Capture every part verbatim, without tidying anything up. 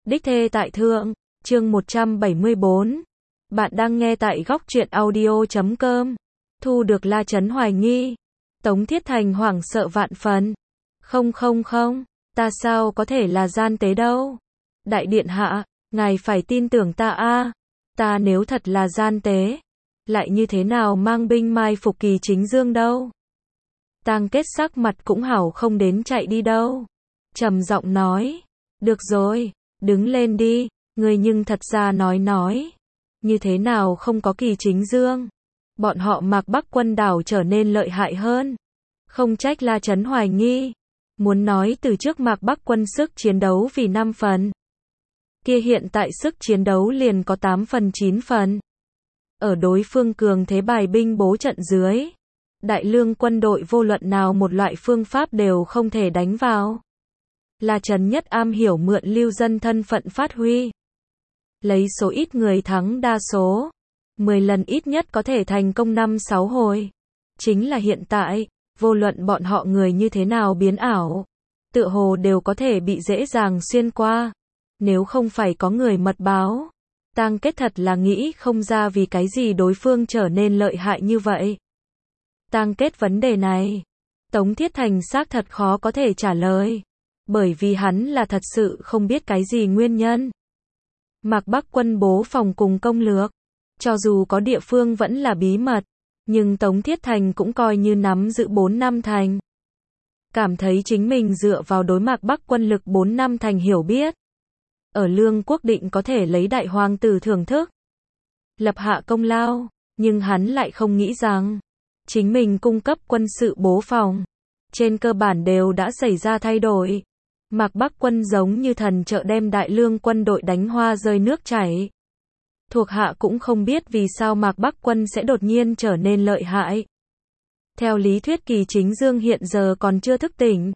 Đích thê tại thượng, chương một trăm bảy mươi bốn. Bạn đang nghe tại góc truyện audio chấm com. Thu được La Chấn hoài nghi. Tống Thiết Thành hoảng sợ vạn phần. Không không không, ta sao có thể là gian tế đâu. Đại điện hạ, ngài phải tin tưởng ta a. Ta nếu thật là gian tế, lại như thế nào mang binh mai phục Kỳ Chính Dương đâu. Tang Kết sắc mặt cũng hảo không đến chạy đi đâu. Trầm giọng nói, được rồi, đứng lên đi, ngươi nhưng thật ra nói nói. Như thế nào không có Kỳ Chính Dương? Bọn họ Mạc Bắc quân đảo trở nên lợi hại hơn. Không trách La Chấn hoài nghi. Muốn nói từ trước Mạc Bắc quân sức chiến đấu vì năm phần. Kia hiện tại sức chiến đấu liền có tám phần chín phần. Ở đối phương cường thế bài binh bố trận dưới, Đại Lương quân đội vô luận nào một loại phương pháp đều không thể đánh vào. La Chấn nhất am hiểu mượn lưu dân thân phận phát huy. Lấy số ít người thắng đa số. mười lần ít nhất có thể thành công năm sáu hồi. Chính là hiện tại, vô luận bọn họ người như thế nào biến ảo, tựa hồ đều có thể bị dễ dàng xuyên qua. Nếu không phải có người mật báo, Tang Kết thật là nghĩ không ra vì cái gì đối phương trở nên lợi hại như vậy. Tang Kết vấn đề này, Tống Thiết Thành xác thật khó có thể trả lời. Bởi vì hắn là thật sự không biết cái gì nguyên nhân. Mạc Bắc quân bố phòng cùng công lược, cho dù có địa phương vẫn là bí mật, nhưng Tống Thiết Thành cũng coi như nắm giữ bốn năm thành. Cảm thấy chính mình dựa vào đối Mạc Bắc quân lực bốn năm thành hiểu biết. Ở Lương quốc định có thể lấy đại hoàng tử thưởng thức. Lập hạ công lao, nhưng hắn lại không nghĩ rằng, chính mình cung cấp quân sự bố phòng. Trên cơ bản đều đã xảy ra thay đổi. Mạc Bắc quân giống như thần trợ đem Đại Lương quân đội đánh hoa rơi nước chảy. Thuộc hạ cũng không biết vì sao Mạc Bắc quân sẽ đột nhiên trở nên lợi hại. Theo lý thuyết Kỳ Chính Dương hiện giờ còn chưa thức tỉnh.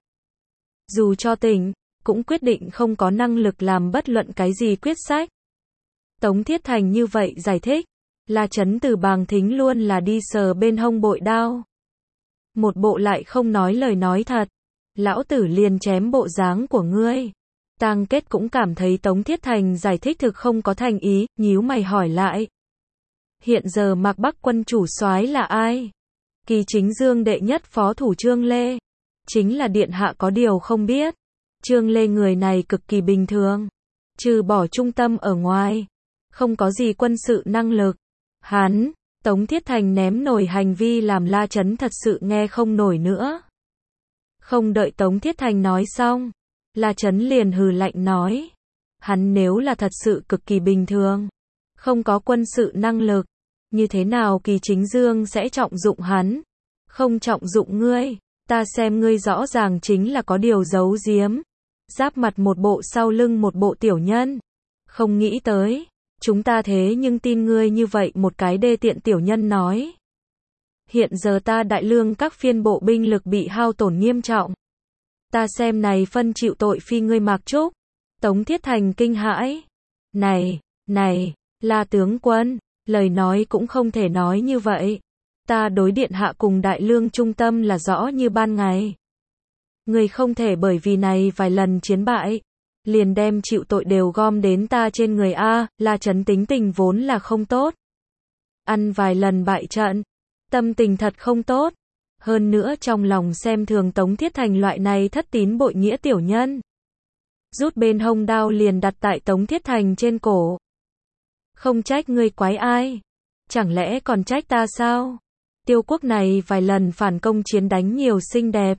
Dù cho tỉnh, cũng quyết định không có năng lực làm bất luận cái gì quyết sách. Tống Thiết Thành như vậy giải thích. La Chấn từ bàng thính luôn là đi sờ bên hông bội đao. Một bộ lại không nói lời nói thật. Lão tử liền chém bộ dáng của ngươi. Tang Kết cũng cảm thấy Tống Thiết Thành giải thích thực không có thành ý, nhíu mày hỏi lại. Hiện giờ Mạc Bắc quân chủ soái là ai? Kỳ Chính Dương đệ nhất phó thủ Trương Lê. Chính là điện hạ có điều không biết. Trương Lê người này cực kỳ bình thường. Trừ bỏ trung tâm ở ngoài. Không có gì quân sự năng lực. Hắn, Tống Thiết Thành ném nổi hành vi làm La Chấn thật sự nghe không nổi nữa. Không đợi Tống Thiết Thành nói xong, La Chấn liền hừ lạnh nói. Hắn nếu là thật sự cực kỳ bình thường, không có quân sự năng lực, như thế nào Kỳ Chính Dương sẽ trọng dụng hắn? Không trọng dụng ngươi, ta xem ngươi rõ ràng chính là có điều giấu giếm. Giáp mặt một bộ sau lưng một bộ tiểu nhân. Không nghĩ tới, chúng ta thế nhưng tin ngươi như vậy một cái đê tiện tiểu nhân nói. Hiện giờ ta Đại Lương các phiên bộ binh lực bị hao tổn nghiêm trọng. Ta xem này phân chịu tội phi ngươi Mạc Trúc. Tống Thiết Thành kinh hãi. Này, này, La tướng quân, lời nói cũng không thể nói như vậy. Ta đối điện hạ cùng Đại Lương trung tâm là rõ như ban ngày. Ngươi không thể bởi vì này vài lần chiến bại, liền đem chịu tội đều gom đến ta trên người a. La Chấn tính tình vốn là không tốt. Ăn vài lần bại trận, tâm tình thật không tốt. Hơn nữa trong lòng xem thường Tống Thiết Thành loại này thất tín bội nghĩa tiểu nhân. Rút bên hông đao liền đặt tại Tống Thiết Thành trên cổ. Không trách ngươi quái ai? Chẳng lẽ còn trách ta sao? Tiêu quốc này vài lần phản công chiến đánh nhiều xinh đẹp.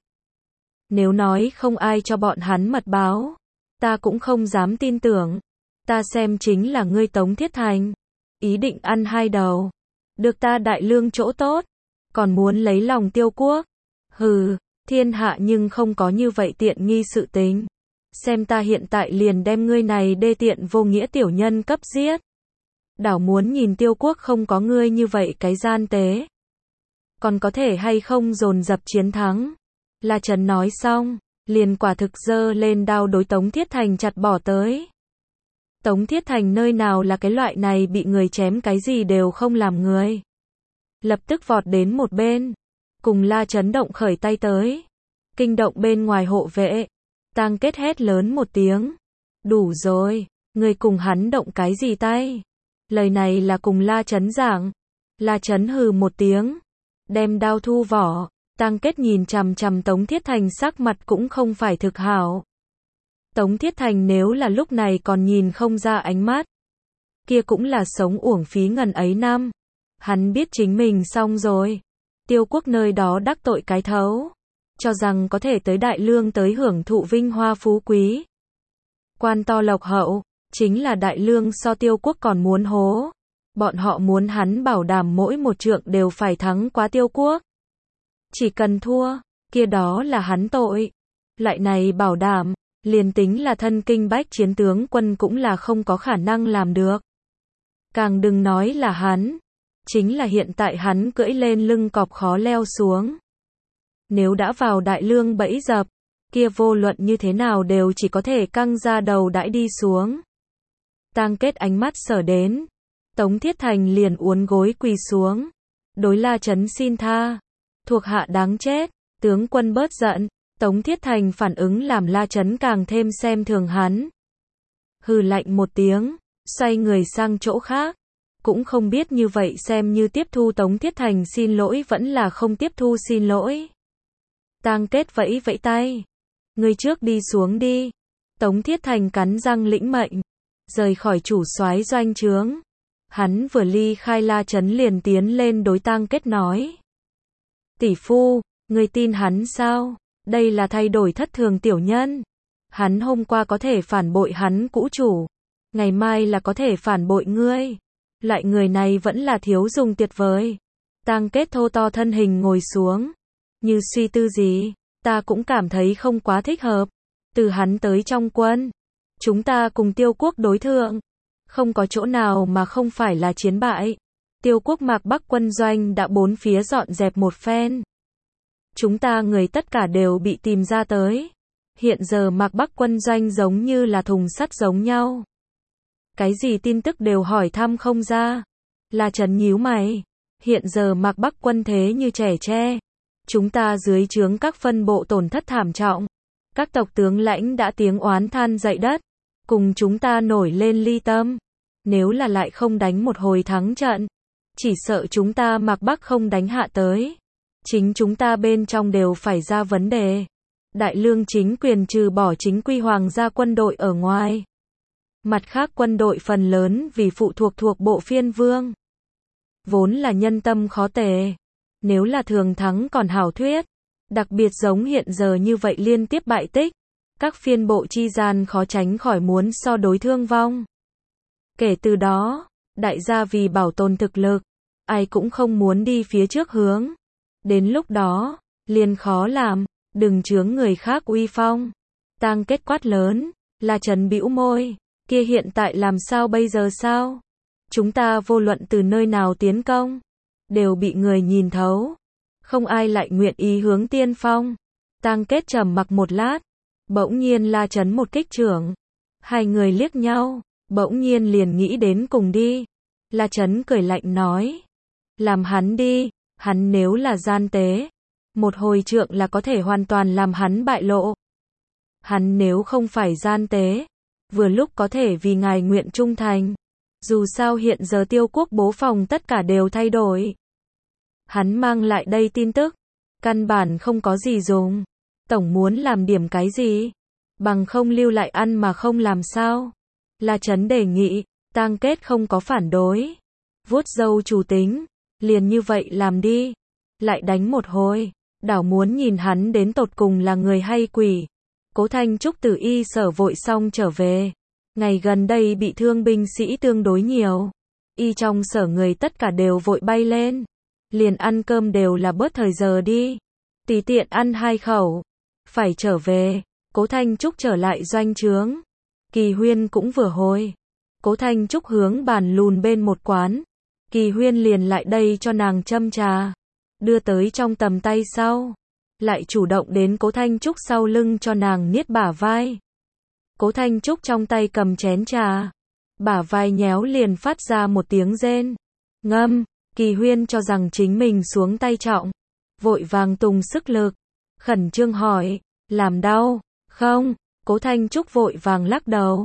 Nếu nói không ai cho bọn hắn mật báo, ta cũng không dám tin tưởng. Ta xem chính là ngươi Tống Thiết Thành. Ý định ăn hai đầu. Được ta Đại Lương chỗ tốt. Còn muốn lấy lòng Tiêu quốc. Hừ, thiên hạ nhưng không có như vậy tiện nghi sự tình. Xem ta hiện tại liền đem ngươi này đê tiện vô nghĩa tiểu nhân cấp giết. Đảo muốn nhìn Tiêu quốc không có ngươi như vậy cái gian tế. Còn có thể hay không dồn dập chiến thắng. La Chấn nói xong, liền quả thực giơ lên đao đối Tống Thiết Thành chặt bỏ tới. Tống Thiết Thành nơi nào là cái loại này bị người chém cái gì đều không làm người. Lập tức vọt đến một bên, cùng La Chấn động khởi tay tới. Kinh động bên ngoài hộ vệ. Tang Kết hét lớn một tiếng. Đủ rồi, Ngươi cùng hắn động cái gì tay? Lời này là cùng La Chấn giảng. La Chấn hừ một tiếng, đem đao thu vỏ. Tang Kết nhìn chằm chằm Tống Thiết Thành, sắc mặt cũng không phải thực hảo. Tống Thiết Thành nếu là lúc này còn nhìn không ra ánh mắt, kia cũng là sống uổng phí ngần ấy năm. Hắn biết chính mình xong rồi. Tiêu Quốc nơi đó đắc tội cái thấu, cho rằng có thể tới Đại Lương tới hưởng thụ vinh hoa phú quý, quan to lộc hậu, chính là Đại Lương so Tiêu Quốc còn muốn hố. Bọn họ muốn hắn bảo đảm mỗi một trượng đều phải thắng quá Tiêu Quốc. Chỉ cần thua, kia đó là hắn tội. Lại này bảo đảm, liền tính là thân kinh bách chiến tướng quân cũng là không có khả năng làm được. Càng đừng nói là hắn. Chính là hiện tại hắn cưỡi lên lưng cọp khó leo xuống. Nếu đã vào Đại Lương bẫy dập, kia vô luận như thế nào đều chỉ có thể căng ra đầu đãi đi xuống. Tang Kết ánh mắt sở đến, Tống Thiết Thành liền uốn gối quỳ xuống, đối La Chấn xin tha. Thuộc hạ đáng chết, tướng quân bớt giận. Tống Thiết Thành phản ứng làm La Chấn càng thêm xem thường hắn. Hừ lạnh một tiếng, xoay người sang chỗ khác. Cũng không biết như vậy xem như tiếp thu Tống Thiết Thành xin lỗi vẫn là không tiếp thu xin lỗi. Tang Kết vẫy vẫy tay. Ngươi trước đi xuống đi. Tống Thiết Thành cắn răng lĩnh mệnh, rời khỏi chủ soái doanh trướng. Hắn vừa ly khai, La Chấn liền tiến lên đối Tang Kết nói. Tỷ phu, ngươi tin hắn sao? Đây là thay đổi thất thường tiểu nhân. Hắn hôm qua có thể phản bội hắn cũ chủ, ngày mai là có thể phản bội ngươi. Lại người này vẫn là thiếu dùng tuyệt vời. Tang Kết thô to thân hình ngồi xuống, như suy tư gì. Ta cũng cảm thấy không quá thích hợp. Từ hắn tới trong quân, chúng ta cùng Tiêu Quốc đối thượng, không có chỗ nào mà không phải là chiến bại. Tiêu Quốc Mạc Bắc quân doanh đã bốn phía dọn dẹp một phen. Chúng ta người tất cả đều bị tìm ra tới. Hiện giờ Mạc Bắc quân doanh giống như là thùng sắt giống nhau. Cái gì tin tức đều hỏi thăm không ra. La Chấn nhíu mày. Hiện giờ Mạc Bắc quân thế như trẻ tre. Chúng ta dưới trướng các phân bộ tổn thất thảm trọng. Các tộc tướng lãnh đã tiếng oán than dậy đất. Cùng chúng ta nổi lên ly tâm. Nếu là lại không đánh một hồi thắng trận, chỉ sợ chúng ta Mạc Bắc không đánh hạ tới. Chính chúng ta bên trong đều phải ra vấn đề. Đại Lương chính quyền trừ bỏ chính quy hoàng gia quân đội ở ngoài, mặt khác quân đội phần lớn vì phụ thuộc thuộc bộ phiên vương. Vốn là nhân tâm khó tề. Nếu là thường thắng còn hảo thuyết. Đặc biệt giống hiện giờ như vậy liên tiếp bại tích. Các phiên bộ chi gian khó tránh khỏi muốn so đối thương vong. Kể từ đó, đại gia vì bảo tồn thực lực, ai cũng không muốn đi phía trước hướng. Đến lúc đó, liền khó làm, đừng chướng người khác uy phong. Tang Kết quát lớn, La Chấn bĩu môi, kia hiện tại làm sao bây giờ sao? Chúng ta vô luận từ nơi nào tiến công, đều bị người nhìn thấu. Không ai lại nguyện ý hướng tiên phong. Tang Kết trầm mặc một lát, bỗng nhiên La Chấn một kích trưởng. Hai người liếc nhau, bỗng nhiên liền nghĩ đến cùng đi. La Chấn cười lạnh nói, làm hắn đi, hắn nếu là gian tế, một hồi trượng là có thể hoàn toàn làm hắn bại lộ. Hắn nếu không phải gian tế, vừa lúc có thể vì ngài nguyện trung thành. Dù sao hiện giờ Tiêu Quốc bố phòng tất cả đều thay đổi. Hắn mang lại đây tin tức, căn bản không có gì dùng. Tổng muốn làm điểm cái gì, bằng không lưu lại ăn mà không làm sao. La Chấn đề nghị, Tang Kết không có phản đối. Vuốt râu chủ tính, liền như vậy làm đi. Lại đánh một hồi, đảo muốn nhìn hắn đến tột cùng là người hay quỷ. Cố Thanh Trúc từ y sở vội xong trở về. Ngày gần đây bị thương binh sĩ tương đối nhiều. Y trong sở người tất cả đều vội bay lên. Liền ăn cơm đều là bớt thời giờ đi. Tùy tiện ăn hai khẩu. Phải trở về. Cố Thanh Trúc trở lại doanh trướng. Kỳ Huyên cũng vừa hồi. Cố Thanh Trúc hướng bàn lùn bên một quán. Kỳ Huyên liền lại đây cho nàng châm trà. Đưa tới trong tầm tay sau. Lại chủ động đến Cố Thanh Trúc sau lưng cho nàng niết bả vai. Cố Thanh Trúc trong tay cầm chén trà. Bả vai nhéo liền phát ra một tiếng rên. Ngâm, Kỳ Huyên cho rằng chính mình xuống tay trọng. Vội vàng tùng sức lực. Khẩn trương hỏi, làm đau, không? Cố Thanh Trúc vội vàng lắc đầu.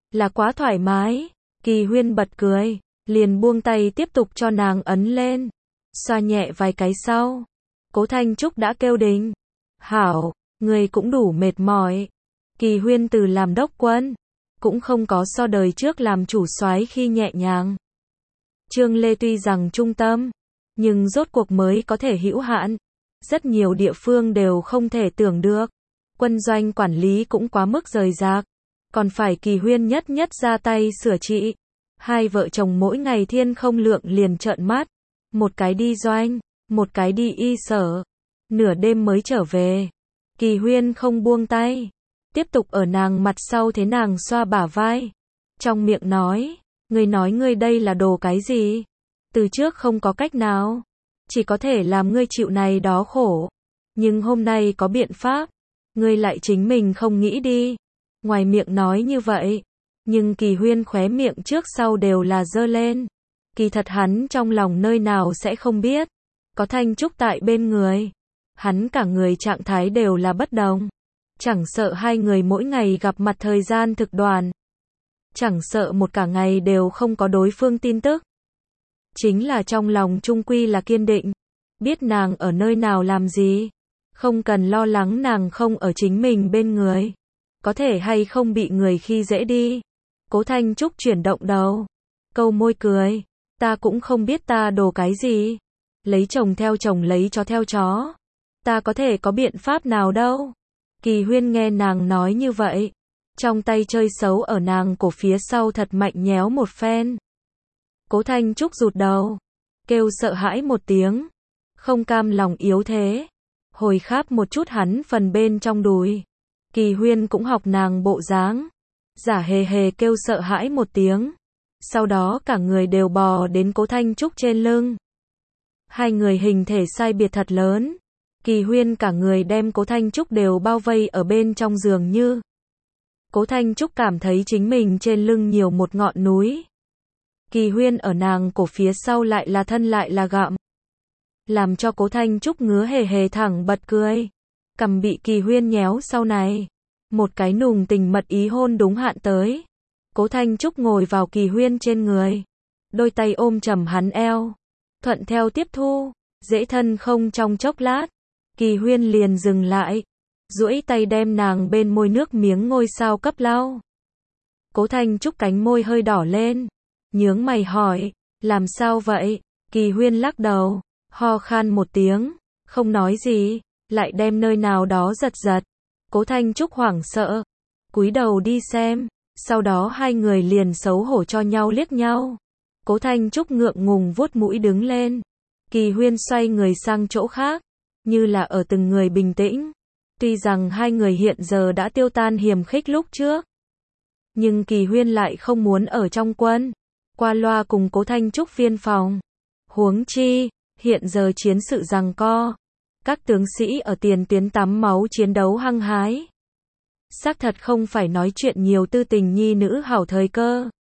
là quá thoải mái. Kỳ Huyên bật cười, liền buông tay tiếp tục cho nàng ấn lên, xoa nhẹ vài cái sau. Cố Thanh Trúc đã kêu đình. Hảo, người cũng đủ mệt mỏi. Kỳ Huyên từ làm đốc quân, cũng không có so đời trước làm chủ soái khi nhẹ nhàng. Trương Lê tuy rằng trung tâm, nhưng rốt cuộc mới có thể hữu hạn. Rất nhiều địa phương đều không thể tưởng được. Quân doanh quản lý cũng quá mức rời rạc. Còn phải Kỳ Huyên nhất nhất ra tay sửa trị. Hai vợ chồng mỗi ngày thiên không lượng liền trợn mắt. Một cái đi doanh, một cái đi y sở. Nửa đêm mới trở về. Kỳ Huyên không buông tay. Tiếp tục ở nàng mặt sau thế nàng xoa bả vai. Trong miệng nói, ngươi nói ngươi đây là đồ cái gì? Từ trước không có cách nào. Chỉ có thể làm ngươi chịu này đó khổ. Nhưng hôm nay có biện pháp. Ngươi lại chính mình không nghĩ đi. Ngoài miệng nói như vậy. Nhưng Kỳ Huyên khóe miệng trước sau đều là giơ lên. Kỳ thật hắn trong lòng nơi nào sẽ không biết. Có Thanh Trúc tại bên người. Hắn cả người trạng thái đều là bất đồng. Chẳng sợ hai người mỗi ngày gặp mặt thời gian thực đoàn. Chẳng sợ một cả ngày đều không có đối phương tin tức. Chính là trong lòng trung quy là kiên định. Biết nàng ở nơi nào làm gì. Không cần lo lắng nàng không ở chính mình bên người. Có thể hay không bị người khi dễ đi. Cố Thanh Trúc chuyển động đầu. Câu môi cười. Ta cũng không biết ta đồ cái gì. Lấy chồng theo chồng lấy chó theo chó. Ta có thể có biện pháp nào đâu. Kỳ Huyên nghe nàng nói như vậy. Trong tay chơi xấu ở nàng cổ phía sau thật mạnh nhéo một phen. Cố Thanh Trúc rụt đầu. Kêu sợ hãi một tiếng. Không cam lòng yếu thế. Hồi kháp một chút hắn phần bên trong đùi. Kỳ Huyên cũng học nàng bộ dáng. Giả hề hề kêu sợ hãi một tiếng. Sau đó cả người đều bò đến Cố Thanh Trúc trên lưng. Hai người hình thể sai biệt thật lớn. Kỳ Huyên cả người đem Cố Thanh Trúc đều bao vây ở bên trong giường như. Cố Thanh Trúc cảm thấy chính mình trên lưng nhiều một ngọn núi. Kỳ Huyên ở nàng cổ phía sau lại là thân lại là gặm. Làm cho Cố Thanh Trúc ngứa hề hề thẳng bật cười. Cằm bị Kỳ Huyên nhéo sau này. Một cái nùng tình mật ý hôn đúng hạn tới. Cố Thanh Trúc ngồi vào Kỳ Huyên trên người. Đôi tay ôm chầm hắn eo. Thuận theo tiếp thu. Dễ thân không trong chốc lát. Kỳ Huyên liền dừng lại. Duỗi tay đem nàng bên môi nước miếng ngôi sao cấp lau. Cố Thanh Trúc cánh môi hơi đỏ lên. Nhướng mày hỏi. Làm sao vậy? Kỳ Huyên lắc đầu. Ho khan một tiếng. Không nói gì. Lại đem nơi nào đó giật giật. Cố Thanh Trúc hoảng sợ. Cúi đầu đi xem. Sau đó hai người liền xấu hổ cho nhau liếc nhau. Cố Thanh Trúc ngượng ngùng vuốt mũi đứng lên. Kỳ Huyên xoay người sang chỗ khác. Như là ở từng người bình tĩnh. Tuy rằng hai người hiện giờ đã tiêu tan hiềm khích lúc trước. Nhưng Kỳ Huyên lại không muốn ở trong quân. Qua loa cùng Cố Thanh Trúc phiên phòng. Huống chi, hiện giờ chiến sự giằng co. Các tướng sĩ ở tiền tuyến tắm máu chiến đấu hăng hái. Xác thật không phải nói chuyện nhiều tư tình nhi nữ hảo thời cơ.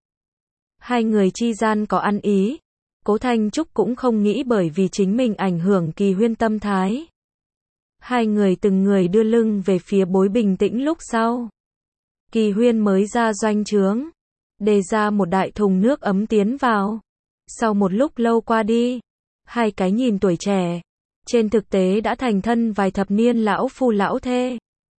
Hai người chi gian có ăn ý. Cố Thanh Trúc cũng không nghĩ bởi vì chính mình ảnh hưởng Kỳ Huyên tâm thái. Hai người từng người đưa lưng về phía bối bình tĩnh lúc sau. Kỳ Huyên mới ra doanh trướng. Đề ra một đại thùng nước ấm tiến vào. Sau một lúc lâu qua đi. Hai cái nhìn tuổi trẻ. Trên thực tế đã thành thân vài thập niên lão phu lão thê.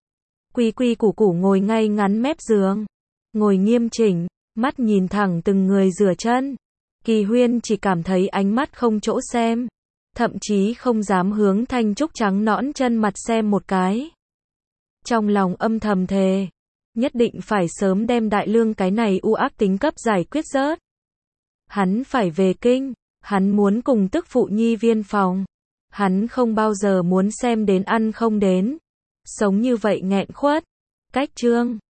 Quy quy củ củ ngồi ngay ngắn mép giường. Ngồi nghiêm chỉnh. Mắt nhìn thẳng từng người rửa chân. Kỳ Huyên chỉ cảm thấy ánh mắt không chỗ xem. Thậm chí không dám hướng Thanh Trúc trắng nõn chân mặt xem một cái. Trong lòng âm thầm thề. Nhất định phải sớm đem Đại Lương cái này u ác tính cấp giải quyết rớt. Hắn phải về kinh. Hắn muốn cùng tức phụ nhi viên phòng. Hắn không bao giờ muốn xem đến ăn không đến. Sống như vậy nghẹn khuất. Cách chương